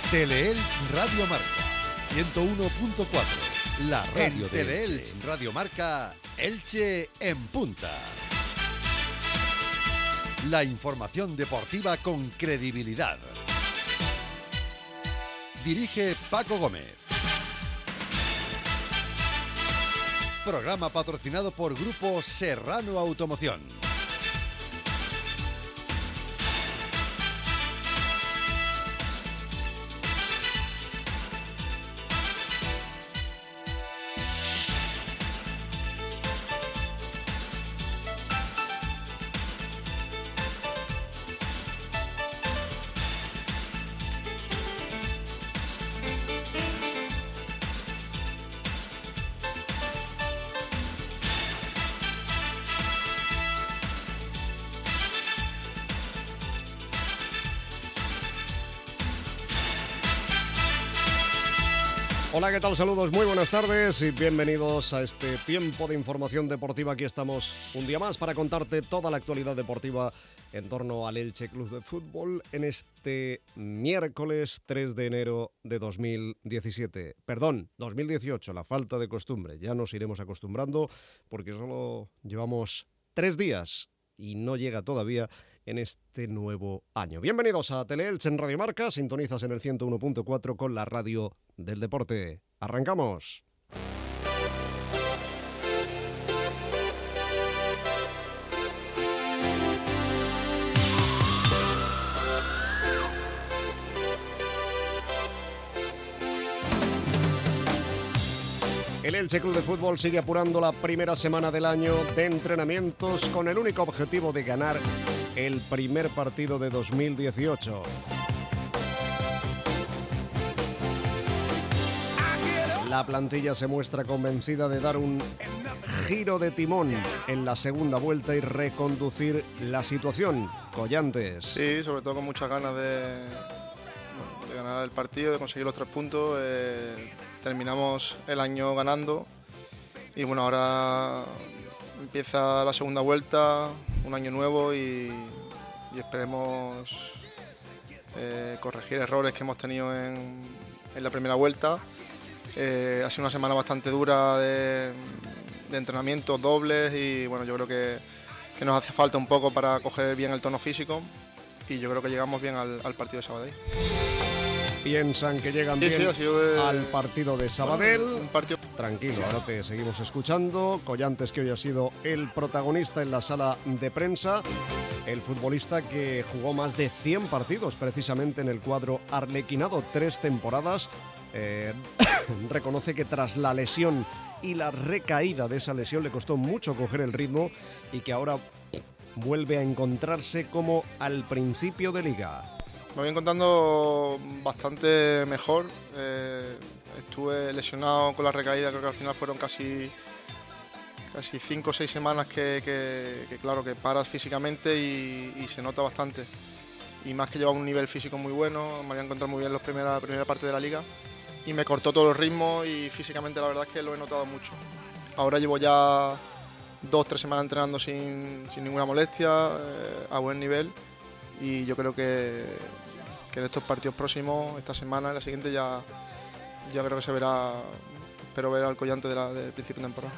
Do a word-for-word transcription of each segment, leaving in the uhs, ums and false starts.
Teleelch Radio Marca ciento uno punto cuatro, la radio de Teleelch Radio Marca, Elche en punta. La información deportiva con credibilidad. Dirige Paco Gómez. Programa patrocinado por Grupo Serrano Automoción. Hola, ¿qué tal? Saludos, muy buenas tardes y bienvenidos a este tiempo de información deportiva. Aquí estamos un día más para contarte toda la actualidad deportiva en torno al Elche Club de Fútbol en este miércoles tres de enero de dos mil diecisiete. Perdón, dos mil dieciocho, la falta de costumbre. Ya nos iremos acostumbrando porque solo llevamos tres días y no llega todavía en este nuevo año. Bienvenidos a Teleelch en Radio Marca, sintonizas en el ciento uno punto cuatro con la radio del deporte. ¡Arrancamos! El Elche Club de Fútbol sigue apurando la primera semana del año de entrenamientos con el único objetivo de ganar el primer partido de dos mil dieciocho. La plantilla se muestra convencida de dar un giro de timón en la segunda vuelta y reconducir la situación. Collantes. Sí, sobre todo con muchas ganas de, de ganar el partido, de conseguir los tres puntos. Eh, terminamos el año ganando y bueno, ahora empieza la segunda vuelta, un año nuevo y, y esperemos eh, corregir errores que hemos tenido en, en la primera vuelta. Eh, ha sido una semana bastante dura de, de entrenamientos dobles y bueno, yo creo que, que nos hace falta un poco para coger bien el tono físico y yo creo que llegamos bien al, al partido de Sabadell. Piensan que llegan sí, bien sí, de... al partido de Sabadell. Bueno, un partido... Tranquilo, ahora te seguimos escuchando. Collantes, que hoy ha sido el protagonista en la sala de prensa. El futbolista que jugó más de cien partidos precisamente en el cuadro arlequinado, tres temporadas. Eh, reconoce que tras la lesión y la recaída de esa lesión le costó mucho coger el ritmo y que ahora vuelve a encontrarse como al principio de liga. Me voy encontrando bastante mejor. Eh, estuve lesionado con la recaída, creo que al final fueron casi casi cinco o seis semanas que, que, que claro, que paras físicamente y, y se nota bastante. Y más que llevaba un nivel físico muy bueno, me había encontrado muy bien la primera, primera parte de la liga y me cortó todo el ritmo y físicamente la verdad es que lo he notado mucho. Ahora llevo ya dos o tres semanas entrenando sin, sin ninguna molestia, eh, a buen nivel. Y yo creo que, que en estos partidos próximos, esta semana y la siguiente, ya, ya creo que se verá, espero ver al Collante de la, del principio de temporada.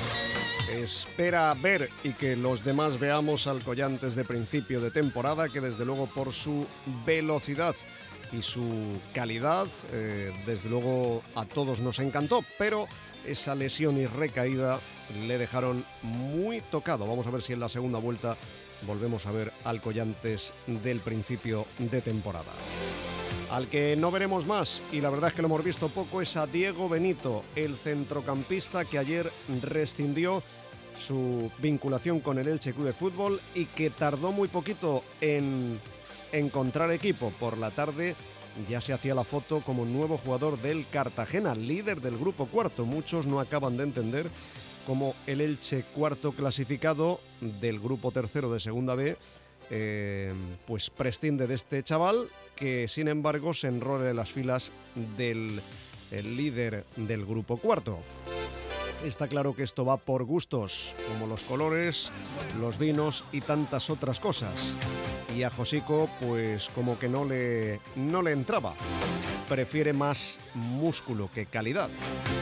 Espera ver y que los demás veamos al Collantes de principio de temporada, que desde luego por su velocidad y su calidad, eh, desde luego a todos nos encantó, pero esa lesión y recaída le dejaron muy tocado. Vamos a ver si en la segunda vuelta volvemos a ver al Collantes del principio de temporada. Al que no veremos más, y la verdad es que lo hemos visto poco, es a Diego Benito, el centrocampista que ayer rescindió su vinculación con el Elche Club de Fútbol y que tardó muy poquito en encontrar equipo. Por la tarde ya se hacía la foto como nuevo jugador del Cartagena, líder del grupo cuarto. Muchos no acaban de entender cómo el Elche, cuarto clasificado del grupo tercero de Segunda B, eh, pues prescinde de este chaval que sin embargo se enrola en las filas del el líder del grupo cuarto. Está claro que esto va por gustos, como los colores, los vinos y tantas otras cosas. Y a Josico, pues como que no le, no le entraba. prefiere más músculo que calidad.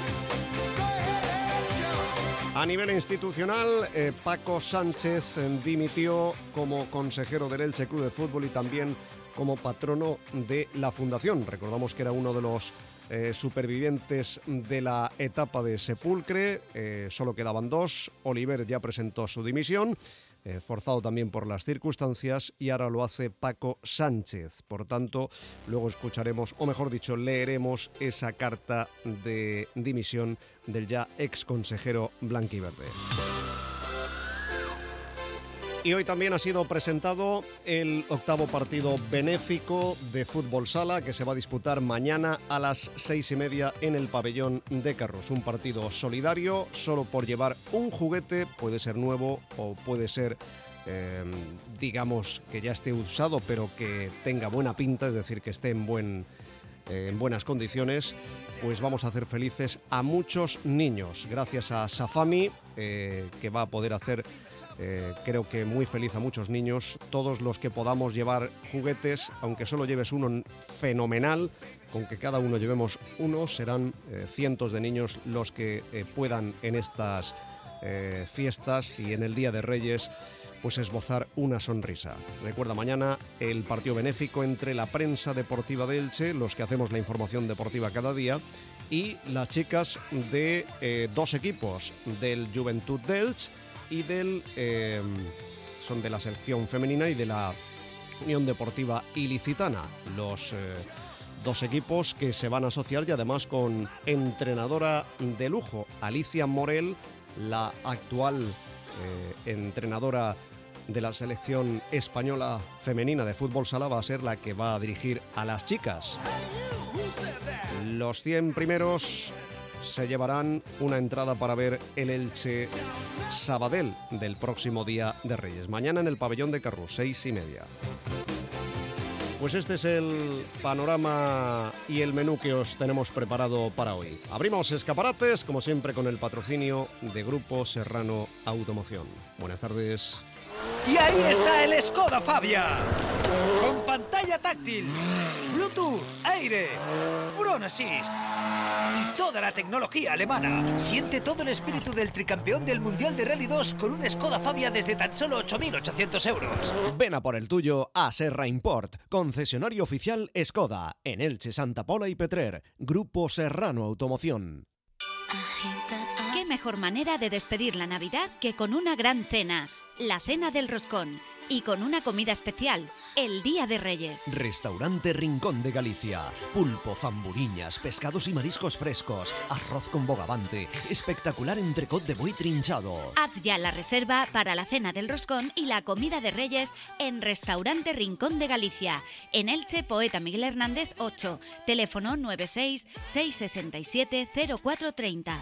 A nivel institucional, eh, Paco Sánchez dimitió como consejero del Elche Club de Fútbol y también como patrono de la fundación. Recordamos que era uno de los eh, supervivientes de la etapa de Sepulcre, eh, solo quedaban dos. Oliver ya presentó su dimisión, eh, forzado también por las circunstancias, y ahora lo hace Paco Sánchez. Por tanto, luego escucharemos, o mejor dicho, leeremos esa carta de dimisión del ya ex consejero blanquiverde. Y hoy también ha sido presentado el octavo partido benéfico de Fútbol Sala, que se va a disputar mañana a las seis y media en el pabellón de Carrús. Un partido solidario, solo por llevar un juguete, puede ser nuevo o puede ser, eh, digamos, que ya esté usado, pero que tenga buena pinta, es decir, que esté en buen... en buenas condiciones. Pues vamos a hacer felices a muchos niños, gracias a Safami, eh, que va a poder hacer, eh, creo que muy feliz a muchos niños. Todos los que podamos llevar juguetes, aunque solo lleves uno, fenomenal. Con que cada uno llevemos uno, serán eh, cientos de niños los que eh, puedan en estas eh, fiestas y en el Día de Reyes pues esbozar una sonrisa. Recuerda, mañana el partido benéfico entre la prensa deportiva de Elche, los que hacemos la información deportiva cada día, y las chicas de eh, dos equipos, del Juventud de Elche y del... Eh, son de la selección femenina y de la Unión Deportiva Ilicitana. Los eh, dos equipos que se van a asociar y además con entrenadora de lujo, Alicia Morel, la actual eh, entrenadora de la selección española femenina de fútbol sala, va a ser la que va a dirigir a las chicas. Los cien primeros se llevarán una entrada para ver el Elche Sabadell del próximo Día de Reyes. Mañana en el pabellón de Carrús, seis y media. Pues este es el panorama y el menú que os tenemos preparado para hoy. Abrimos escaparates, como siempre, con el patrocinio de Grupo Serrano Automoción. Buenas tardes. Y ahí está el Skoda Fabia, con pantalla táctil, Bluetooth, aire, Front Assist y toda la tecnología alemana. Siente todo el espíritu del tricampeón del Mundial de Rally dos con un Skoda Fabia desde tan solo ocho mil ochocientos euros. Ven a por el tuyo a Serra Import, concesionario oficial Skoda, en Elche, Santa Pola y Petrer. Grupo Serrano Automoción. ¿Qué mejor manera de despedir la Navidad que con una gran cena? La Cena del Roscón. Y con una comida especial, el Día de Reyes. Restaurante Rincón de Galicia. Pulpo, zamburiñas, pescados y mariscos frescos, arroz con bogavante, espectacular entrecot de buey trinchado. Haz ya la reserva para la Cena del Roscón y la comida de Reyes en Restaurante Rincón de Galicia. En Elche, Poeta Miguel Hernández ocho. Teléfono nueve seis seis seis siete cero cuatro tres cero.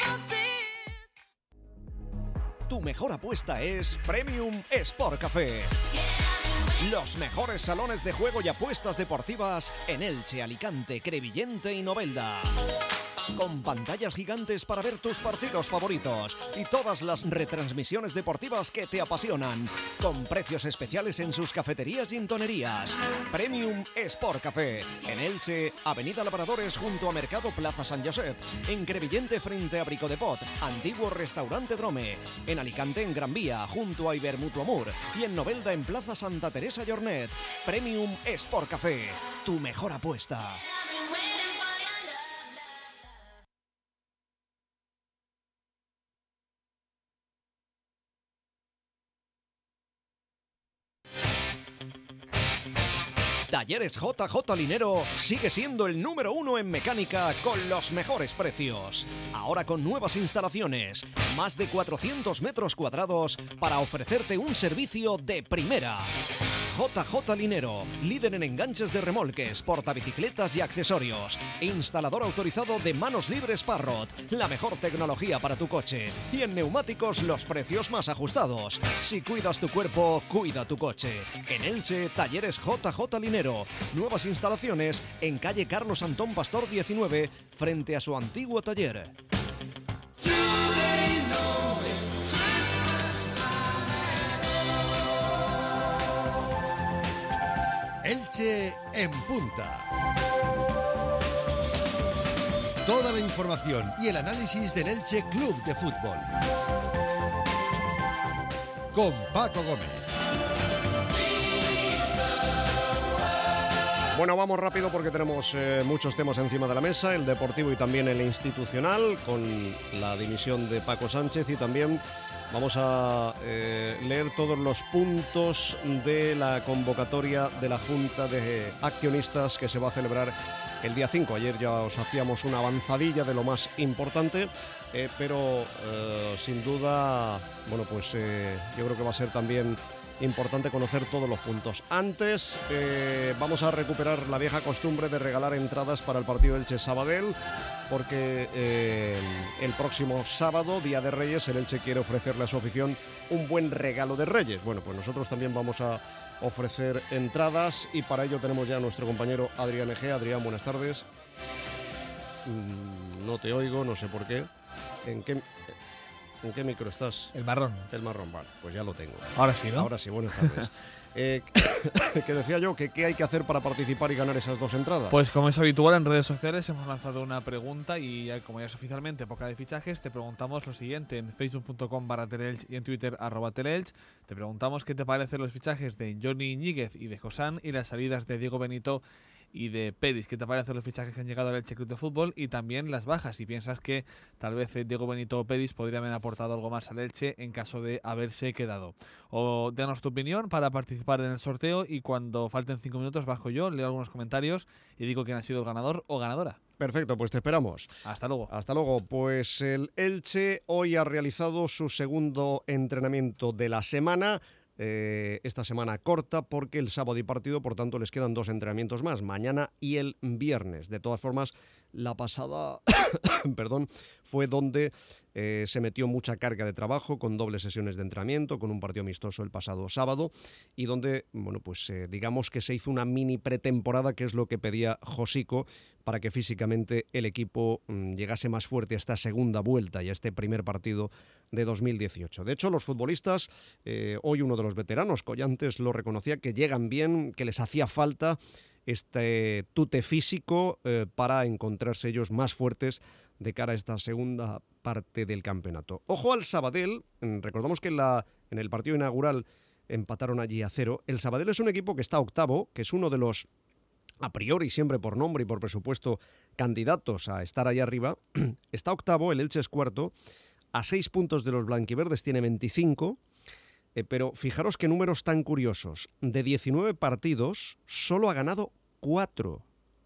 Tu mejor apuesta es Premium Sport Café. Los mejores salones de juego y apuestas deportivas en Elche, Alicante, Crevillente y Novelda. Con pantallas gigantes para ver tus partidos favoritos y todas las retransmisiones deportivas que te apasionan. Con precios especiales en sus cafeterías y intonerías. Premium Sport Café. En Elche, Avenida Labradores junto a Mercado Plaza San Josep. En Crevillente frente a Brico de Pot, antiguo restaurante Drome. En Alicante, en Gran Vía, junto a Ibermutuo Amur. Y en Novelda, en Plaza Santa Teresa Llornet. Premium Sport Café. Tu mejor apuesta. Talleres J J Linero sigue siendo el número uno en mecánica con los mejores precios. Ahora con nuevas instalaciones, más de cuatrocientos metros cuadrados para ofrecerte un servicio de primera. J J Linero, líder en enganches de remolques, portabicicletas y accesorios. Instalador autorizado de manos libres Parrot, la mejor tecnología para tu coche. Y en neumáticos los precios más ajustados. Si cuidas tu cuerpo, cuida tu coche. En Elche, Talleres J J Linero. Nuevas instalaciones en calle Carlos Antón Pastor diecinueve, frente a su antiguo taller. Elche en punta. Toda la información y el análisis del Elche Club de Fútbol. Con Paco Gómez. Bueno, vamos rápido porque tenemos eh, muchos temas encima de la mesa, el deportivo y también el institucional, con la dimisión de Paco Sánchez, y también vamos a eh, leer todos los puntos de la convocatoria de la Junta de Accionistas que se va a celebrar el día cinco. Ayer ya os hacíamos una avanzadilla de lo más importante, eh, pero eh, sin duda, bueno, pues eh, yo creo que va a ser también importante conocer todos los puntos. Antes eh, vamos a recuperar la vieja costumbre de regalar entradas para el partido Elche Sabadell, porque eh, el próximo sábado, Día de Reyes, el Elche quiere ofrecerle a su afición un buen regalo de Reyes. Bueno, pues nosotros también vamos a ofrecer entradas y para ello tenemos ya a nuestro compañero Adrián Egea. Adrián, buenas tardes. Mm, no te oigo, no sé por qué. ¿En qué...? ¿En qué micro estás? El marrón. El marrón, vale, pues ya lo tengo. Ahora sí, ¿no? Ahora sí, buenas tardes. eh, que decía yo, que ¿qué hay que hacer para participar y ganar esas dos entradas? Pues como es habitual en redes sociales hemos lanzado una pregunta y ya, como ya es oficialmente época de fichajes, te preguntamos lo siguiente en facebook punto com barra teleelch y en Twitter arroba teleelch. Te preguntamos qué te parecen los fichajes de Johnny Ñíguez y de Josán y las salidas de Diego Benito y de Peris. ¿Qué te parecen los fichajes que han llegado al Elche Club de Fútbol? Y también las bajas, si piensas que tal vez Diego Benito o Peris podrían haber aportado algo más al Elche en caso de haberse quedado. O danos tu opinión para participar en el sorteo y cuando falten cinco minutos bajo yo, leo algunos comentarios y digo quién ha sido el ganador o ganadora. Perfecto, pues te esperamos. Hasta luego. Hasta luego. Pues el Elche hoy ha realizado su segundo entrenamiento de la semana. Eh, esta semana corta porque el sábado y partido, por tanto les quedan dos entrenamientos más, mañana y el viernes. De todas formas, la pasada perdón, fue donde eh, se metió mucha carga de trabajo con dobles sesiones de entrenamiento, con un partido amistoso el pasado sábado y donde, bueno, pues eh, digamos que se hizo una mini pretemporada, que es lo que pedía Josico, para que físicamente el equipo mmm, llegase más fuerte a esta segunda vuelta y a este primer partido de dos mil dieciocho. De hecho, los futbolistas, eh, hoy uno de los veteranos, Collantes, lo reconocía, que llegan bien, que les hacía falta este tute físico eh, para encontrarse ellos más fuertes de cara a esta segunda parte del campeonato. Ojo al Sabadell, recordamos que en, la, en el partido inaugural empataron allí a cero. El Sabadell es un equipo que está octavo, que es uno de los, a priori, siempre por nombre y por presupuesto, candidatos a estar ahí arriba. Está octavo, el Elche es cuarto, a seis puntos de los blanquiverdes tiene veinticinco, eh, pero fijaros qué números tan curiosos. De diecinueve partidos, solo ha ganado cuatro.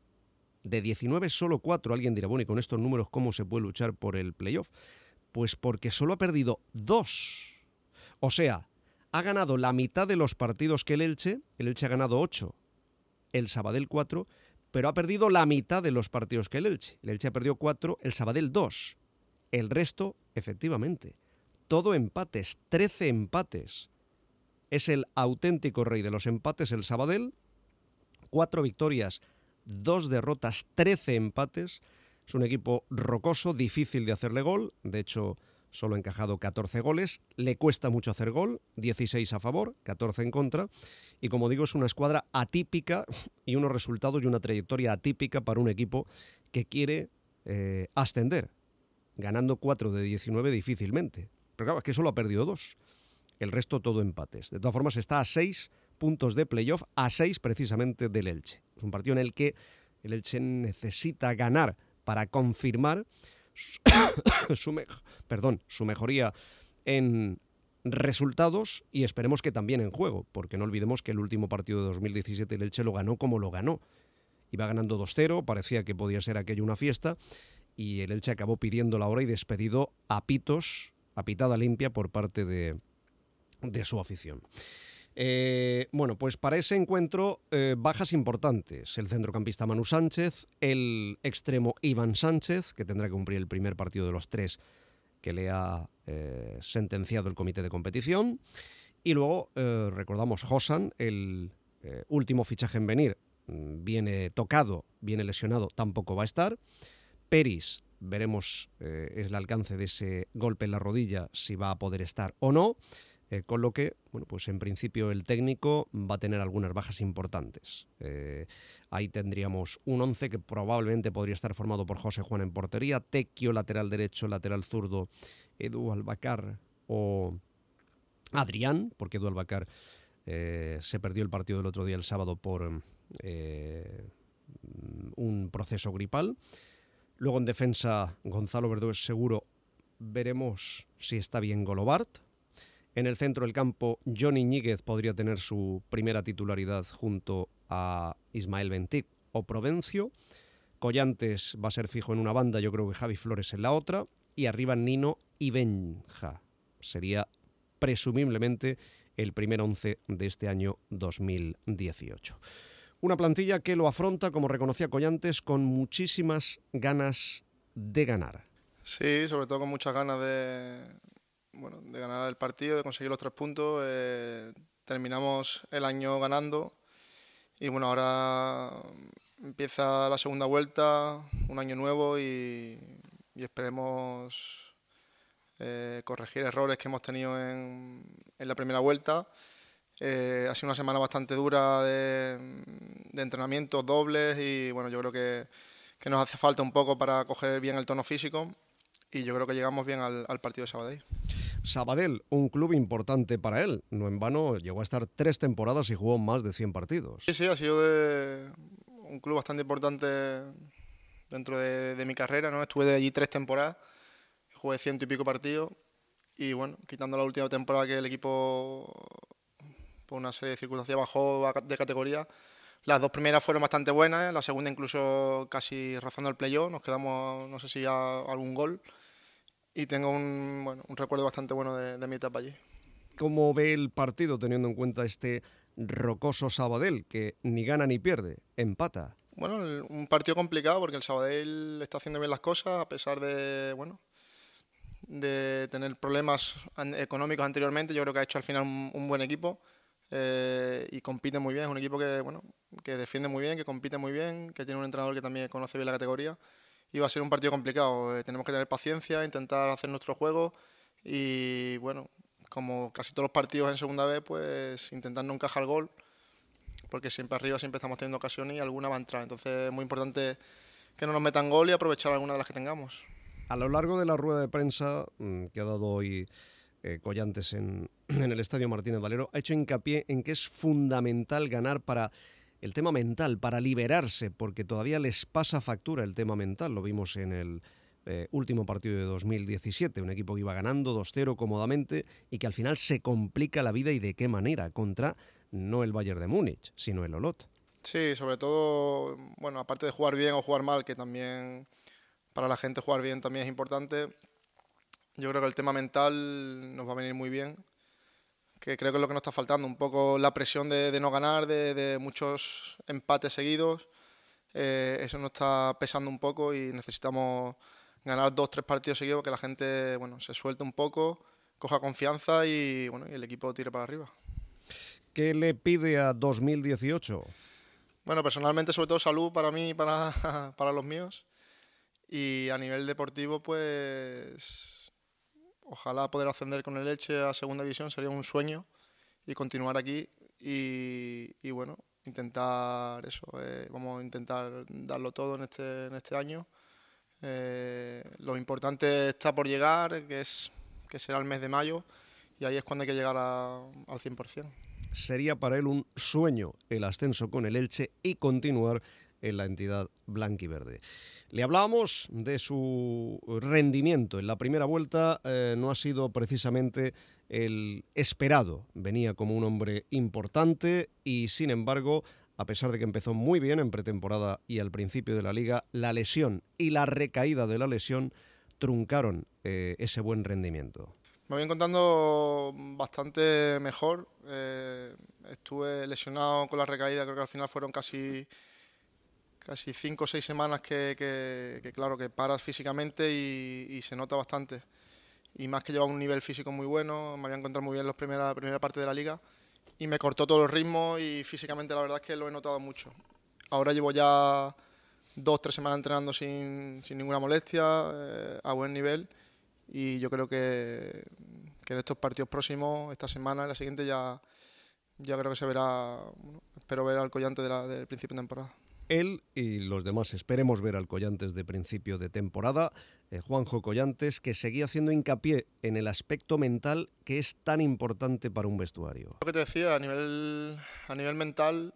De diecinueve, solo cuatro. Alguien dirá, bueno, y con estos números, ¿cómo se puede luchar por el playoff? Pues porque solo ha perdido dos. O sea, ha ganado la mitad de los partidos que el Elche. El Elche ha ganado ocho, el Sabadell cuatro, pero ha perdido la mitad de los partidos que el Elche. El Elche ha perdido cuatro, el Sabadell dos. El resto, efectivamente, todo empates, trece empates. Es el auténtico rey de los empates el Sabadell. Cuatro victorias, dos derrotas, trece empates. Es un equipo rocoso, difícil de hacerle gol. De hecho, solo ha encajado catorce goles. Le cuesta mucho hacer gol, dieciséis a favor, catorce en contra. Y como digo, es una escuadra atípica y unos resultados y una trayectoria atípica para un equipo que quiere eh, ascender. Ganando cuatro de diecinueve difícilmente. Pero claro, es que solo ha perdido dos. El resto todo empates. De todas formas, está a seis puntos de playoff, a seis precisamente del Elche. Es un partido en el que el Elche necesita ganar para confirmar su, su, me, perdón, su mejoría en resultados y esperemos que también en juego, porque no olvidemos que el último partido de dos mil diecisiete el Elche lo ganó como lo ganó. Iba ganando dos cero, parecía que podía ser aquello una fiesta, y el Elche acabó pidiendo la hora y despedido a pitos, a pitada limpia por parte de, de su afición. Eh, bueno, pues para ese encuentro, eh, bajas importantes. El centrocampista Manu Sánchez, el extremo Iván Sánchez, que tendrá que cumplir el primer partido de los tres que le ha eh, sentenciado el comité de competición. Y luego, eh, recordamos, Josán, el eh, último fichaje en venir, viene tocado, viene lesionado, tampoco va a estar. Peris, veremos eh, el alcance de ese golpe en la rodilla, si va a poder estar o no. Eh, con lo que, bueno, pues en principio el técnico va a tener algunas bajas importantes. Eh, ahí tendríamos un once que probablemente podría estar formado por José Juan en portería, Tequio, lateral derecho, lateral zurdo, Edu Albacar o Adrián, porque Edu Albacar eh, se perdió el partido del otro día, el sábado, por eh, un proceso gripal. Luego en defensa, Gonzalo Verdú es seguro. Veremos si está bien Golobart. En el centro del campo, Johnny Ñíguez podría tener su primera titularidad junto a Ismael Bentic o Provencio. Collantes va a ser fijo en una banda, yo creo que Javi Flores en la otra. Y arriba Nino y Benja. Sería presumiblemente el primer once de este año dos mil dieciocho. Una plantilla que lo afronta, como reconocía Collantes, con muchísimas ganas de ganar. Sí, sobre todo con muchas ganas de, bueno, de ganar el partido, de conseguir los tres puntos. Eh, terminamos el año ganando y bueno, ahora empieza la segunda vuelta, un año nuevo y, y esperemos eh, corregir errores que hemos tenido en, en la primera vuelta. Eh, ha sido una semana bastante dura de, de entrenamientos dobles y bueno, yo creo que, que nos hace falta un poco para coger bien el tono físico. Y yo creo que llegamos bien al, al partido de Sabadell. Sabadell, un club importante para él. No en vano, llegó a estar tres temporadas y jugó más de cien partidos. Sí, sí, ha sido de un club bastante importante dentro de, de mi carrera, ¿no? Estuve de allí tres temporadas, jugué ciento y pico partidos. Y bueno, quitando la última temporada que el equipo, por una serie de circunstancias, bajó de categoría, las dos primeras fueron bastante buenas, la segunda incluso casi rozando el playoff, nos quedamos, no sé si a algún gol. Y tengo un, bueno, un recuerdo bastante bueno de, de mi etapa allí. ¿Cómo ve el partido teniendo en cuenta este rocoso Sabadell que ni gana ni pierde, empata? Bueno, un partido complicado porque el Sabadell está haciendo bien las cosas a pesar de, bueno, de tener problemas económicos anteriormente. Yo creo que ha hecho al final un, un buen equipo eh, y compite muy bien. Es un equipo que, bueno, que defiende muy bien, que compite muy bien, que tiene un entrenador que también conoce bien la categoría. Y va a ser un partido complicado, eh, tenemos que tener paciencia, intentar hacer nuestro juego y bueno, como casi todos los partidos en segunda vez, pues intentar no encajar el gol, porque siempre arriba siempre estamos teniendo ocasiones y alguna va a entrar, entonces es muy importante que no nos metan gol y aprovechar alguna de las que tengamos. A lo largo de la rueda de prensa mmm, que ha dado hoy eh, Collantes en, en el Estadio Martínez Valero, ha hecho hincapié en que es fundamental ganar para el tema mental, para liberarse, porque todavía les pasa factura el tema mental. Lo vimos en el eh, último partido de dos mil diecisiete, un equipo que iba ganando dos cero cómodamente y que al final se complica la vida, y de qué manera, contra no el Bayern de Múnich, sino el Olot. Sí, sobre todo, bueno, aparte de jugar bien o jugar mal, que también para la gente jugar bien también es importante, yo creo que el tema mental nos va a venir muy bien, que creo que es lo que nos está faltando, un poco la presión de, de no ganar, de, de muchos empates seguidos, eh, eso nos está pesando un poco y necesitamos ganar dos, tres partidos seguidos, que la gente, bueno, se suelte un poco, coja confianza y, bueno, y el equipo tire para arriba. ¿Qué le pide a dos mil dieciocho? Bueno, personalmente sobre todo salud para mí y para, para los míos, y a nivel deportivo pues ojalá poder ascender con el Elche a segunda división, sería un sueño, y continuar aquí y, y bueno, intentar eso, eh, vamos a intentar darlo todo en este, en este año. Eh, lo importante está por llegar, que es que será el mes de mayo, y ahí es cuando hay que llegar a, al cien por ciento. Sería para él un sueño el ascenso con el Elche y continuar en la entidad blanquiverde. Le hablábamos de su rendimiento. En la primera vuelta eh, no ha sido precisamente el esperado. Venía como un hombre importante y, sin embargo, a pesar de que empezó muy bien en pretemporada y al principio de la Liga, la lesión y la recaída de la lesión truncaron eh, ese buen rendimiento. Me voy encontrando bastante mejor. Eh, estuve lesionado con la recaída, creo que al final fueron casi... casi cinco o seis semanas que, que, que claro, que paras físicamente y, y se nota bastante. Y más que llevaba un nivel físico muy bueno, me había encontrado muy bien en la primera, primera parte de la liga y me cortó todo el ritmo y físicamente la verdad es que lo he notado mucho. Ahora llevo ya dos, tres semanas entrenando sin, sin ninguna molestia, eh, a buen nivel, y yo creo que, que en estos partidos próximos, esta semana y la siguiente ya, ya creo que se verá, bueno, espero ver al Collante de la, del principio de temporada. Él y los demás esperemos ver al Collantes de principio de temporada. Eh, Juanjo Collantes, que seguía haciendo hincapié en el aspecto mental que es tan importante para un vestuario. Lo que te decía, a nivel, a nivel mental,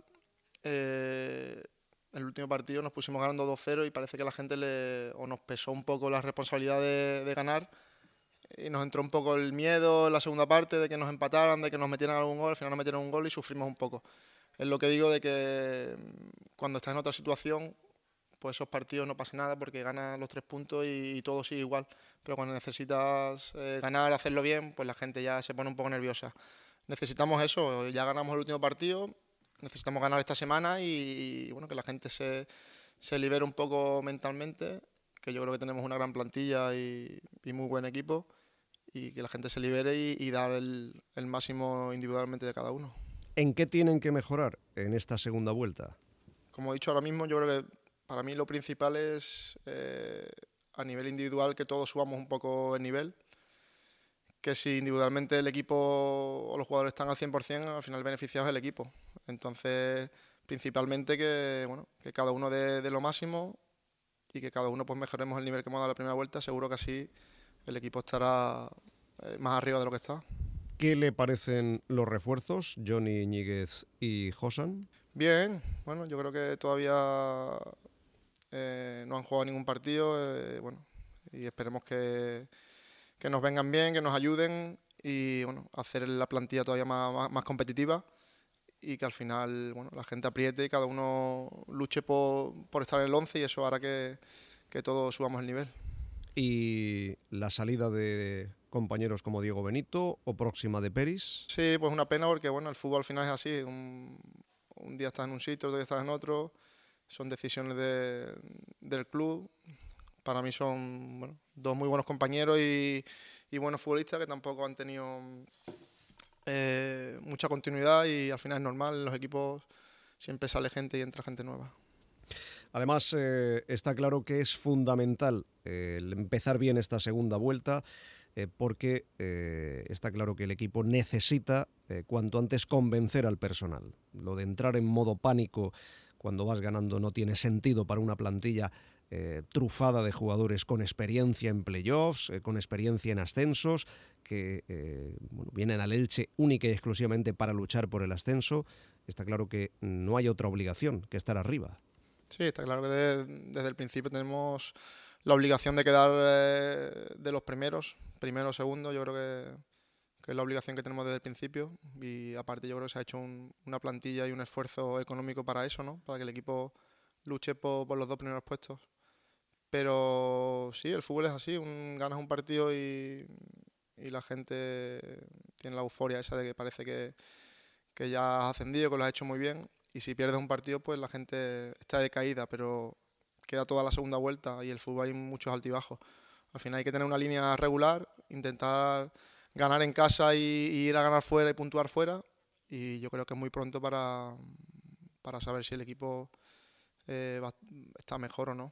eh, en el último partido nos pusimos ganando dos cero y parece que a la gente le, o nos pesó un poco la responsabilidad de, de ganar y nos entró un poco el miedo en la segunda parte de que nos empataran, de que nos metieran algún gol. Al final nos metieron un gol y sufrimos un poco. Es lo que digo de que cuando estás en otra situación, pues esos partidos no pasa nada porque ganas los tres puntos y, y todo sigue igual. Pero cuando necesitas eh, ganar, hacerlo bien, pues la gente ya se pone un poco nerviosa. Necesitamos eso, ya ganamos el último partido, necesitamos ganar esta semana y, y bueno, que la gente se, se libere un poco mentalmente, que yo creo que tenemos una gran plantilla y, y muy buen equipo, y que la gente se libere y, y dar el, el máximo individualmente de cada uno. ¿En qué tienen que mejorar en esta segunda vuelta? Como he dicho ahora mismo, yo creo que para mí lo principal es eh, a nivel individual que todos subamos un poco el nivel, que si individualmente el equipo o los jugadores están al cien por cien, al final beneficiados el equipo. Entonces, principalmente que, bueno, que cada uno dé, dé lo máximo y que cada uno pues mejoremos el nivel que hemos dado la primera vuelta. Seguro que así el equipo estará eh, más arriba de lo que está. ¿Qué le parecen los refuerzos, Johnny Ñíguez y Josan? Bien, bueno, yo creo que todavía eh, no han jugado ningún partido, eh, bueno, y esperemos que, que nos vengan bien, que nos ayuden y bueno, hacer la plantilla todavía más, más, más competitiva y que al final, bueno, la gente apriete y cada uno luche por, por estar en el once y eso hará que, que todos subamos el nivel. ¿Y la salida de compañeros como Diego Benito o próxima de Peris? Sí, pues una pena porque bueno, el fútbol al final es así, un, un día estás en un sitio, otro día estás en otro, son decisiones de, del club. Para mí son bueno, dos muy buenos compañeros y, y buenos futbolistas que tampoco han tenido eh, mucha continuidad y al final es normal, en los equipos siempre sale gente y entra gente nueva. Además, eh, está claro que es fundamental eh, el empezar bien esta segunda vuelta eh, porque eh, está claro que el equipo necesita eh, cuanto antes convencer al personal. Lo de entrar en modo pánico cuando vas ganando no tiene sentido para una plantilla eh, trufada de jugadores con experiencia en playoffs, eh, con experiencia en ascensos, que eh, bueno, vienen al Elche única y exclusivamente para luchar por el ascenso. Está claro que no hay otra obligación que estar arriba. Sí, está claro que de, desde el principio tenemos la obligación de quedar eh, de los primeros, primero o segundo, yo creo que, que es la obligación que tenemos desde el principio y aparte yo creo que se ha hecho un, una plantilla y un esfuerzo económico para eso, ¿no? Para que el equipo luche por, por los dos primeros puestos. Pero sí, el fútbol es así, un, ganas un partido y, y la gente tiene la euforia esa de que parece que, que ya has ascendido, que lo has hecho muy bien. Y si pierdes un partido, pues la gente está decaída, pero queda toda la segunda vuelta y el fútbol hay muchos altibajos. Al final hay que tener una línea regular, intentar ganar en casa y, y ir a ganar fuera y puntuar fuera. Y yo creo que es muy pronto para, para saber si el equipo eh, va, está mejor o no.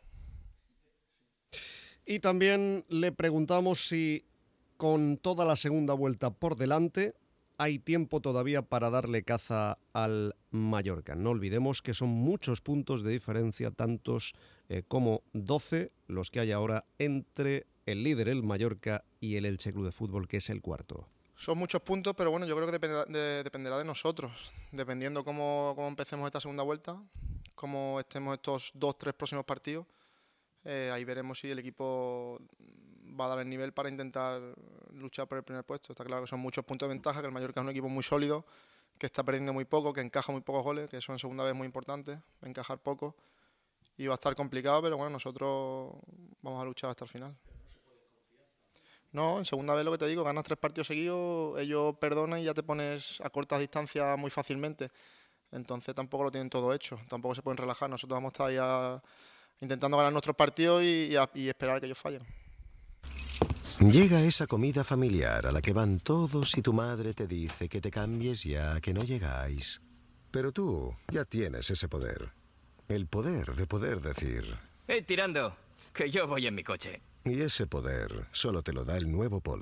Y también le preguntamos si con toda la segunda vuelta por delante hay tiempo todavía para darle caza al Mallorca. No olvidemos que son muchos puntos de diferencia, tantos eh, como doce, los que hay ahora entre el líder, el Mallorca, y el Elche Club de Fútbol, que es el cuarto. Son muchos puntos, pero bueno, yo creo que dependerá de, dependerá de nosotros, dependiendo cómo, cómo empecemos esta segunda vuelta, cómo estemos estos dos, tres próximos partidos. Eh, ahí veremos si el equipo va a dar el nivel para intentar luchar por el primer puesto. Está claro que son muchos puntos de ventaja, que el Mallorca es un equipo muy sólido, que está perdiendo muy poco, que encaja muy pocos goles, que eso en segunda vez es muy importante, encajar poco. Y va a estar complicado, pero bueno, nosotros vamos a luchar hasta el final. No, en segunda vez lo que te digo, ganas tres partidos seguidos, ellos perdonan y ya te pones a cortas distancias muy fácilmente. Entonces tampoco lo tienen todo hecho, tampoco se pueden relajar. Nosotros vamos a estar ya intentando ganar nuestros partidos y, y, a, y esperar que ellos fallen. Llega esa comida familiar a la que van todos y tu madre te dice que te cambies ya, que no llegáis. Pero tú ya tienes ese poder. El poder de poder decir... ¡Eh, tirando! Que yo voy en mi coche. Y ese poder solo te lo da el nuevo Polo.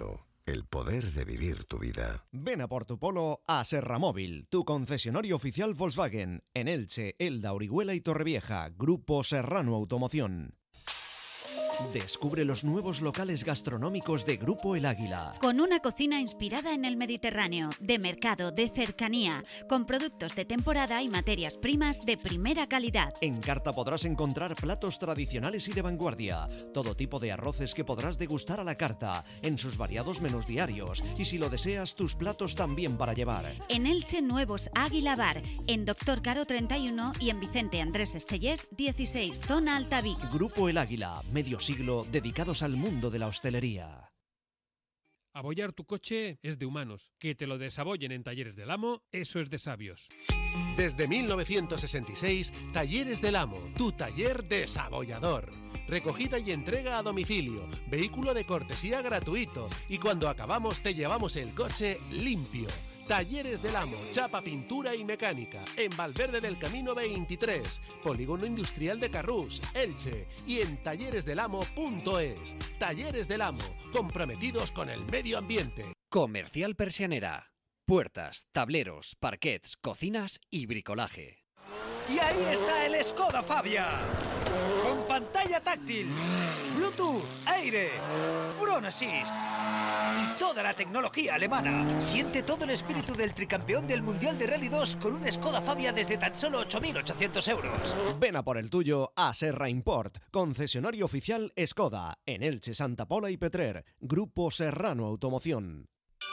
el poder de vivir tu vida. Ven a por tu Polo a Serramóvil, tu concesionario oficial Volkswagen, en Elche, Elda, Orihuela y Torrevieja. Grupo Serrano Automoción. Descubre los nuevos locales gastronómicos de Grupo El Águila. Con una cocina inspirada en el Mediterráneo, de mercado, de cercanía, con productos de temporada y materias primas de primera calidad. En carta podrás encontrar platos tradicionales y de vanguardia, todo tipo de arroces que podrás degustar a la carta, en sus variados menús diarios, y si lo deseas, tus platos también para llevar. En Elche, nuevos Águila Bar, en Doctor Caro treinta y uno y en Vicente Andrés Estellés dieciséis, zona Altavix. Grupo El Águila, medio siglo dedicados al mundo de la hostelería. Abollar tu coche es de humanos. Que te lo desabollen en Talleres del Amo, eso es de sabios. Desde mil novecientos sesenta y seis, Talleres del Amo, tu taller desabollador. Recogida y entrega a domicilio, vehículo de cortesía gratuito y cuando acabamos te llevamos el coche limpio. Talleres del Amo, chapa, pintura y mecánica, en Valverde del Camino veintitrés, Polígono Industrial de Carrús, Elche, y en talleres del amo punto es. Talleres del Amo, comprometidos con el medio ambiente. Comercial Persianera. Puertas, tableros, parquets, cocinas y bricolaje. Y ahí está el Skoda Fabia. Con pantalla táctil, Bluetooth, aire, Front Assist y toda la tecnología alemana. Siente todo el espíritu del tricampeón del Mundial de Rally dos con un Skoda Fabia desde tan solo ocho mil ochocientos euros. Ven a por el tuyo a Serra Import, concesionario oficial Skoda, en Elche, Santa Pola y Petrer. Grupo Serrano Automoción.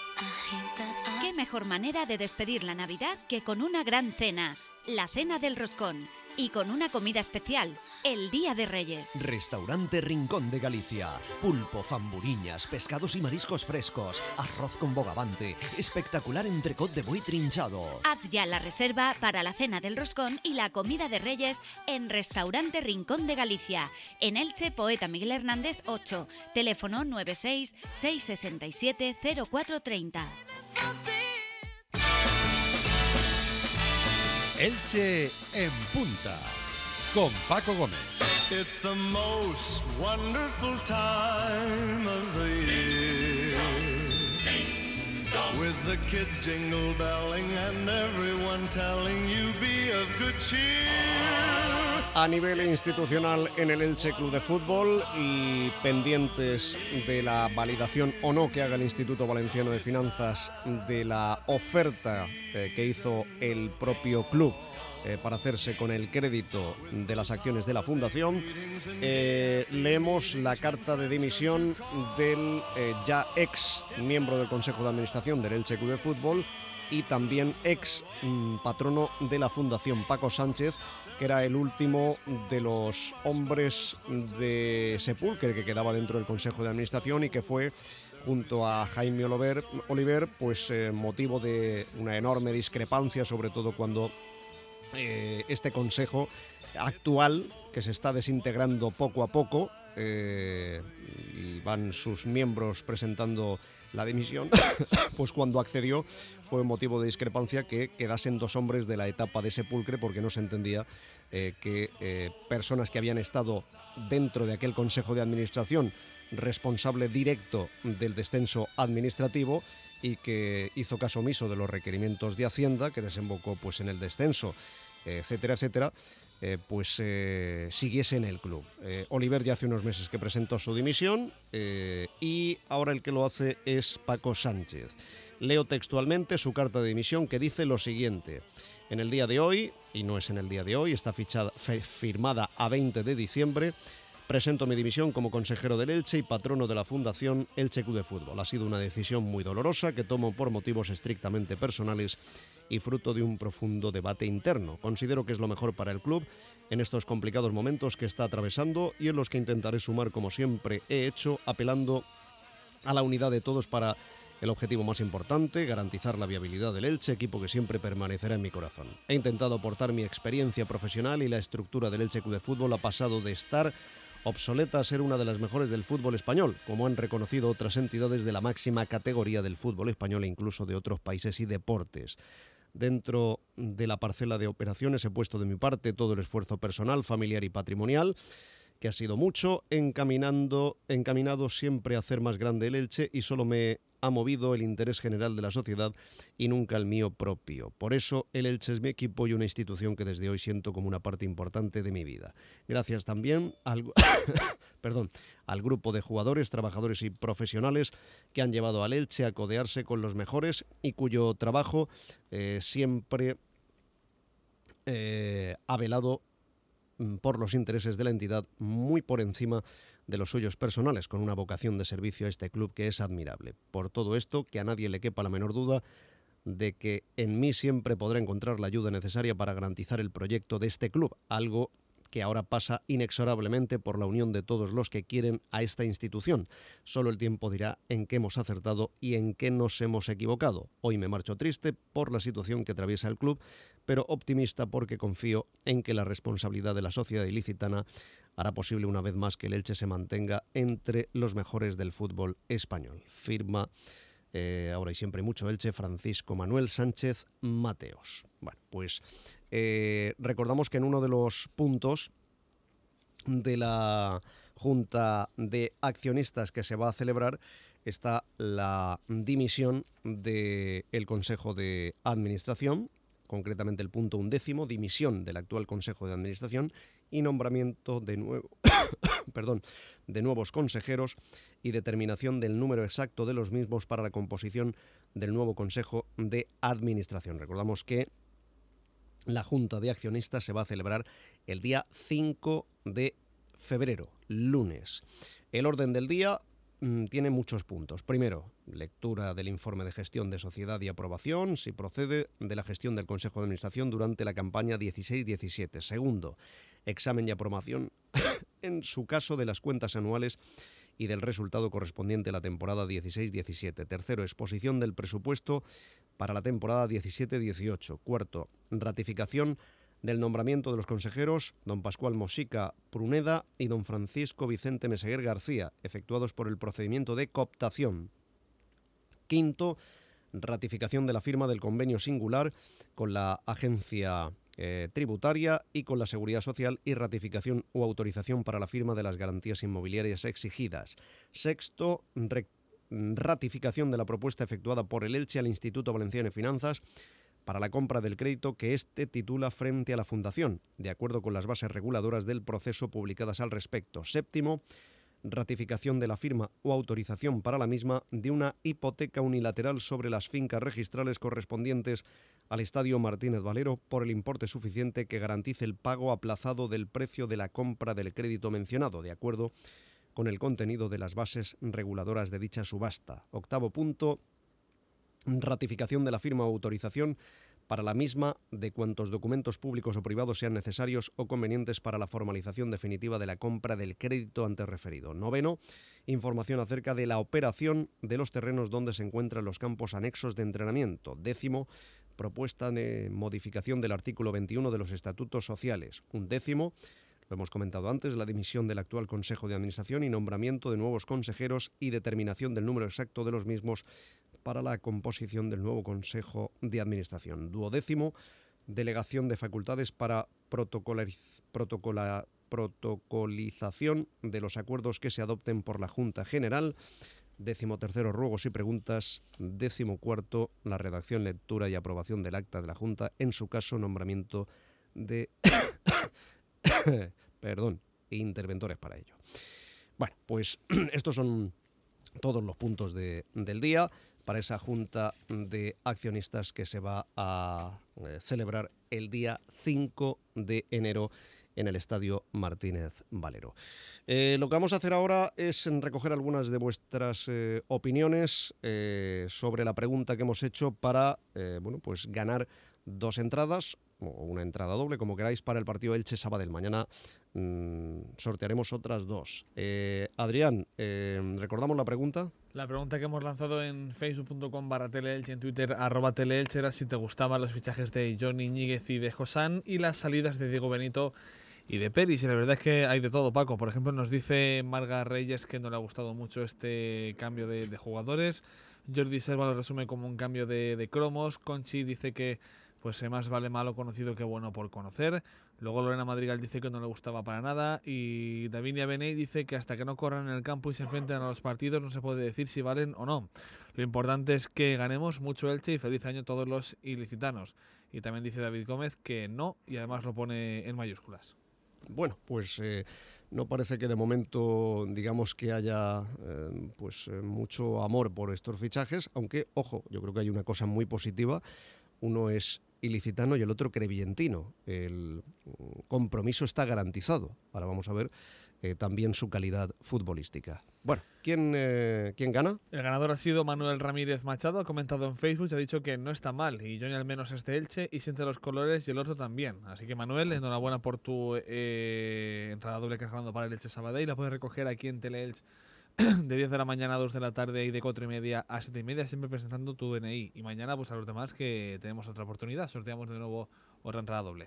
¿Qué mejor manera de despedir la Navidad que con una gran cena? La Cena del Roscón. Y con una comida especial, el Día de Reyes. Restaurante Rincón de Galicia. Pulpo, zamburiñas, pescados y mariscos frescos, arroz con bogavante, espectacular entrecot de buey trinchado. Haz ya la reserva para la Cena del Roscón y la comida de Reyes en Restaurante Rincón de Galicia. En Elche, Poeta Miguel Hernández ocho. Teléfono nueve seis, seis seis siete, cero cuatro tres cero. Elche en punta, con Paco Gómez. It's the most wonderful time of the year, with the kids jingle belling and everyone telling you be of good cheer. A nivel institucional en el Elche Club de Fútbol y pendientes de la validación o no que haga el Instituto Valenciano de Finanzas de la oferta eh, que hizo el propio club eh, para hacerse con el crédito de las acciones de la Fundación, eh, leemos la carta de dimisión del eh, ya ex miembro del Consejo de Administración del Elche Club de Fútbol y también ex mmm, patrono de la Fundación, Paco Sánchez, que era el último de los hombres de Sepulcre que quedaba dentro del Consejo de Administración y que fue, junto a Jaime Oliver, Oliver pues eh, motivo de una enorme discrepancia, sobre todo cuando eh, este Consejo actual, que se está desintegrando poco a poco, eh, y van sus miembros presentando la dimisión, pues cuando accedió fue motivo de discrepancia que quedasen dos hombres de la etapa de Sepulcre, porque no se entendía eh, que eh, personas que habían estado dentro de aquel Consejo de Administración, responsable directo del descenso administrativo y que hizo caso omiso de los requerimientos de Hacienda, que desembocó pues en el descenso, etcétera, etcétera, Eh, pues eh, siguiese en el club. Eh, Oliver ya hace unos meses que presentó su dimisión eh, y ahora el que lo hace es Paco Sánchez. Leo textualmente su carta de dimisión que dice lo siguiente: en el día de hoy, y no es en el día de hoy, está fichada, firmada a veinte de diciembre, presento mi dimisión como consejero del Elche y patrono de la Fundación Elche Club de Fútbol. Ha sido una decisión muy dolorosa que tomo por motivos estrictamente personales y fruto de un profundo debate interno. Considero que es lo mejor para el club en estos complicados momentos que está atravesando y en los que intentaré sumar, como siempre he hecho, apelando a la unidad de todos para el objetivo más importante, garantizar la viabilidad del Elche, equipo que siempre permanecerá en mi corazón. He intentado aportar mi experiencia profesional y la estructura del Elche Club de Fútbol ha pasado de estar obsoleta a ser una de las mejores del fútbol español, como han reconocido otras entidades de la máxima categoría del fútbol español e incluso de otros países y deportes. Dentro de la parcela de operaciones he puesto de mi parte todo el esfuerzo personal, familiar y patrimonial que ha sido mucho, encaminando, encaminado siempre a hacer más grande el Elche y solo me ha movido el interés general de la sociedad y nunca el mío propio. Por eso el Elche es mi equipo y una institución que desde hoy siento como una parte importante de mi vida. Gracias también al, perdón, al grupo de jugadores, trabajadores y profesionales que han llevado al Elche a codearse con los mejores y cuyo trabajo eh, siempre eh, ha velado por los intereses de la entidad muy por encima de los suyos personales, con una vocación de servicio a este club que es admirable. Por todo esto, que a nadie le quepa la menor duda de que en mí siempre podrá encontrar la ayuda necesaria para garantizar el proyecto de este club, algo que ahora pasa inexorablemente por la unión de todos los que quieren a esta institución. Solo el tiempo dirá en qué hemos acertado y en qué nos hemos equivocado. Hoy me marcho triste por la situación que atraviesa el club, pero optimista porque confío en que la responsabilidad de la sociedad ilicitana hará posible una vez más que el Elche se mantenga entre los mejores del fútbol español. Firma eh, ahora y siempre mucho Elche, Francisco Manuel Sánchez Mateos. Bueno, pues eh, recordamos que en uno de los puntos de la Junta de Accionistas que se va a celebrar está la dimisión del Consejo de Administración, concretamente el punto undécimo, dimisión del actual Consejo de Administración y nombramiento de, nuevo, perdón, de nuevos consejeros y determinación del número exacto de los mismos para la composición del nuevo Consejo de Administración. Recordamos que la Junta de Accionistas se va a celebrar el día cinco de febrero, lunes. El orden del día mmm, tiene muchos puntos. Primero, lectura del informe de gestión de sociedad y aprobación, si procede, de la gestión del Consejo de Administración durante la campaña dieciséis diecisiete. Segundo, examen y aprobación, en su caso, de las cuentas anuales y del resultado correspondiente a la temporada dieciséis diecisiete. Tercero, exposición del presupuesto para la temporada diecisiete dieciocho. Cuarto, ratificación del nombramiento de los consejeros don Pascual Mosica Pruneda y don Francisco Vicente Meseguer García, efectuados por el procedimiento de cooptación. Quinto, ratificación de la firma del convenio singular con la agencia eh, tributaria y con la Seguridad Social y ratificación o autorización para la firma de las garantías inmobiliarias exigidas. Sexto, re- ratificación de la propuesta efectuada por el Elche al Instituto Valenciano de Finanzas para la compra del crédito que éste titula frente a la Fundación, de acuerdo con las bases reguladoras del proceso publicadas al respecto. Séptimo, ratificación de la firma o autorización para la misma de una hipoteca unilateral sobre las fincas registrales correspondientes al Estadio Martínez Valero por el importe suficiente que garantice el pago aplazado del precio de la compra del crédito mencionado, de acuerdo con el contenido de las bases reguladoras de dicha subasta. Octavo punto, ratificación de la firma o autorización para la misma de cuantos documentos públicos o privados sean necesarios o convenientes para la formalización definitiva de la compra del crédito antes referido. Noveno, información acerca de la operación de los terrenos donde se encuentran los campos anexos de entrenamiento. Décimo, propuesta de modificación del artículo veintiuno de los estatutos sociales. Un décimo, lo hemos comentado antes, la dimisión del actual Consejo de Administración y nombramiento de nuevos consejeros y determinación del número exacto de los mismos para la composición del nuevo Consejo de Administración. Duodécimo, delegación de facultades para protocoliz- protocola- protocolización de los acuerdos que se adopten por la Junta General. Décimo tercero, ruegos y preguntas. Décimo cuarto, la redacción, lectura y aprobación del acta de la Junta, en su caso nombramiento de perdón, interventores para ello. Bueno, pues estos son todos los puntos de, del día para esa Junta de Accionistas que se va a eh, celebrar el día cinco de enero en el Estadio Martínez Valero. Eh, lo que vamos a hacer ahora es recoger algunas de vuestras eh, opiniones eh, sobre la pregunta que hemos hecho para eh, bueno, pues ganar dos entradas o una entrada doble, como queráis, para el partido Elche-Sabadell. Mañana mmm, sortearemos otras dos. Eh, Adrián, eh, ¿recordamos la pregunta? La pregunta que hemos lanzado en facebook punto com barra teleelch y en Twitter arroba teleelch era si te gustaban los fichajes de Johnny Ñíguez y de Josán y las salidas de Diego Benito y de Peris. Y la verdad es que hay de todo, Paco. Por ejemplo, nos dice Marga Reyes que no le ha gustado mucho este cambio de, de jugadores. Jordi Serva lo resume como un cambio de, de cromos. Conchi dice que pues eh, más vale malo conocido que bueno por conocer. Luego Lorena Madrigal dice que no le gustaba para nada, y Davinia Beney dice que hasta que no corran en el campo y se enfrenten a los partidos no se puede decir si valen o no. Lo importante es que ganemos mucho Elche y feliz año a todos los ilicitanos. Y también dice David Gómez que no, y además lo pone en mayúsculas. Bueno, pues eh, no parece que de momento digamos que haya eh, pues eh, mucho amor por estos fichajes, aunque, ojo, yo creo que hay una cosa muy positiva. Uno es ilicitano y el otro crevillentino. El compromiso está garantizado. Ahora vamos a ver eh, también su calidad futbolística. Bueno, ¿quién, eh, ¿quién gana? El ganador ha sido Manuel Ramírez Machado, ha comentado en Facebook y ha dicho que no está mal, y Johnny al menos es de Elche y siente los colores y el otro también. Así que Manuel, enhorabuena por tu eh, entrada doble que has ganado para el Elche Sabadell. La puedes recoger aquí en Teleelch de diez de la mañana a dos de la tarde y de cuatro y media a siete y media, siempre presentando tu D N I. Y mañana, pues a los demás, que tenemos otra oportunidad, sorteamos de nuevo otra entrada doble.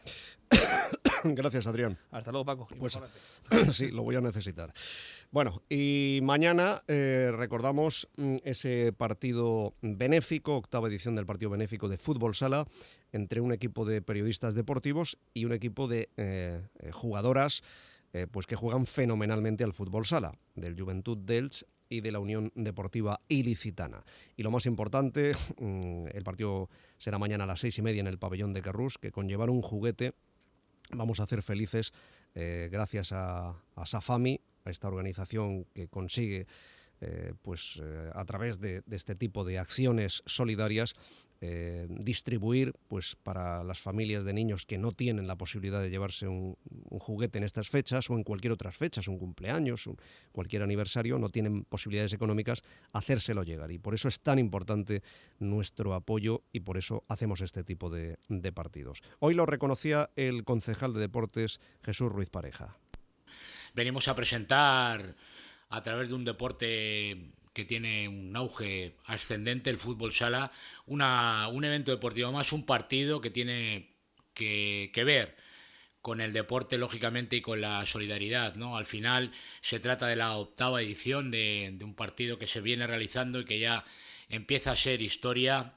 Gracias, Adrián. Hasta luego, Paco. Pues sí, lo voy a necesitar. Bueno, y mañana eh, recordamos mm, ese partido benéfico, octava edición del partido benéfico de Fútbol Sala, entre un equipo de periodistas deportivos y un equipo de eh, jugadoras eh, pues que juegan fenomenalmente al fútbol sala, del Juventud d'Elx y de la Unión Deportiva Ilicitana. Y lo más importante, mm, el partido será mañana a las seis y media en el pabellón de Carrús, que con llevar un juguete vamos a hacer felices, eh, gracias a, a Safami, a esta organización que consigue, eh, pues eh, a través de, de este tipo de acciones solidarias, eh, distribuir pues para las familias de niños que no tienen la posibilidad de llevarse un, un juguete en estas fechas o en cualquier otras fechas, un cumpleaños, un, cualquier aniversario, no tienen posibilidades económicas, hacérselo llegar. Y por eso es tan importante nuestro apoyo y por eso hacemos este tipo de, de partidos. Hoy lo reconocía el concejal de Deportes, Jesús Ruiz Pareja. Venimos a presentar, a través de un deporte que tiene un auge ascendente, el fútbol sala, una, un evento deportivo más, un partido que tiene que, que ver con el deporte, lógicamente, y con la solidaridad, ¿no? Al final se trata de la octava edición de, de un partido que se viene realizando y que ya empieza a ser historia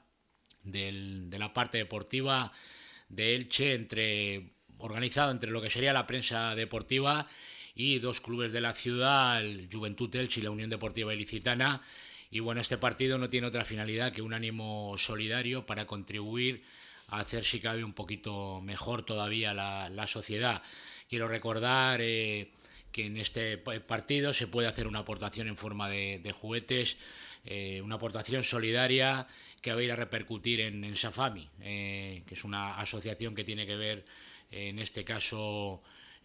del, de la parte deportiva de Elche, entre, organizado entre lo que sería la prensa deportiva y dos clubes de la ciudad, el Juventud d'Elx y la Unión Deportiva Ilicitana. Y bueno, este partido no tiene otra finalidad que un ánimo solidario para contribuir a hacer, si cabe, un poquito mejor todavía la, la sociedad. Quiero recordar eh, que en este partido se puede hacer una aportación en forma de, de juguetes, eh, una aportación solidaria que va a ir a repercutir en, en Safami, eh, que es una asociación que tiene que ver, eh, en este caso,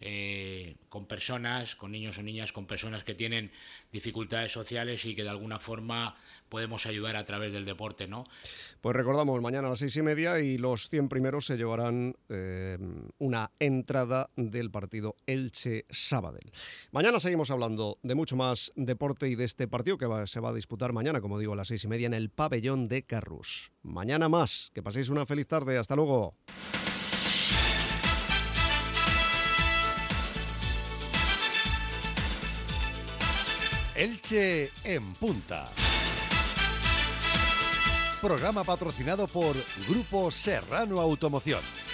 Eh, con personas, con niños o niñas, con personas que tienen dificultades sociales y que de alguna forma podemos ayudar a través del deporte, ¿no? Pues recordamos, mañana a las seis y media y los cien primeros se llevarán eh, una entrada del partido Elche-Sabadell. Mañana seguimos hablando de mucho más deporte y de este partido que va, se va a disputar mañana, como digo, a las seis y media en el pabellón de Carrús. Mañana más, que paséis una feliz tarde, hasta luego. Elche en Punta. Programa patrocinado por Grupo Serrano Automoción.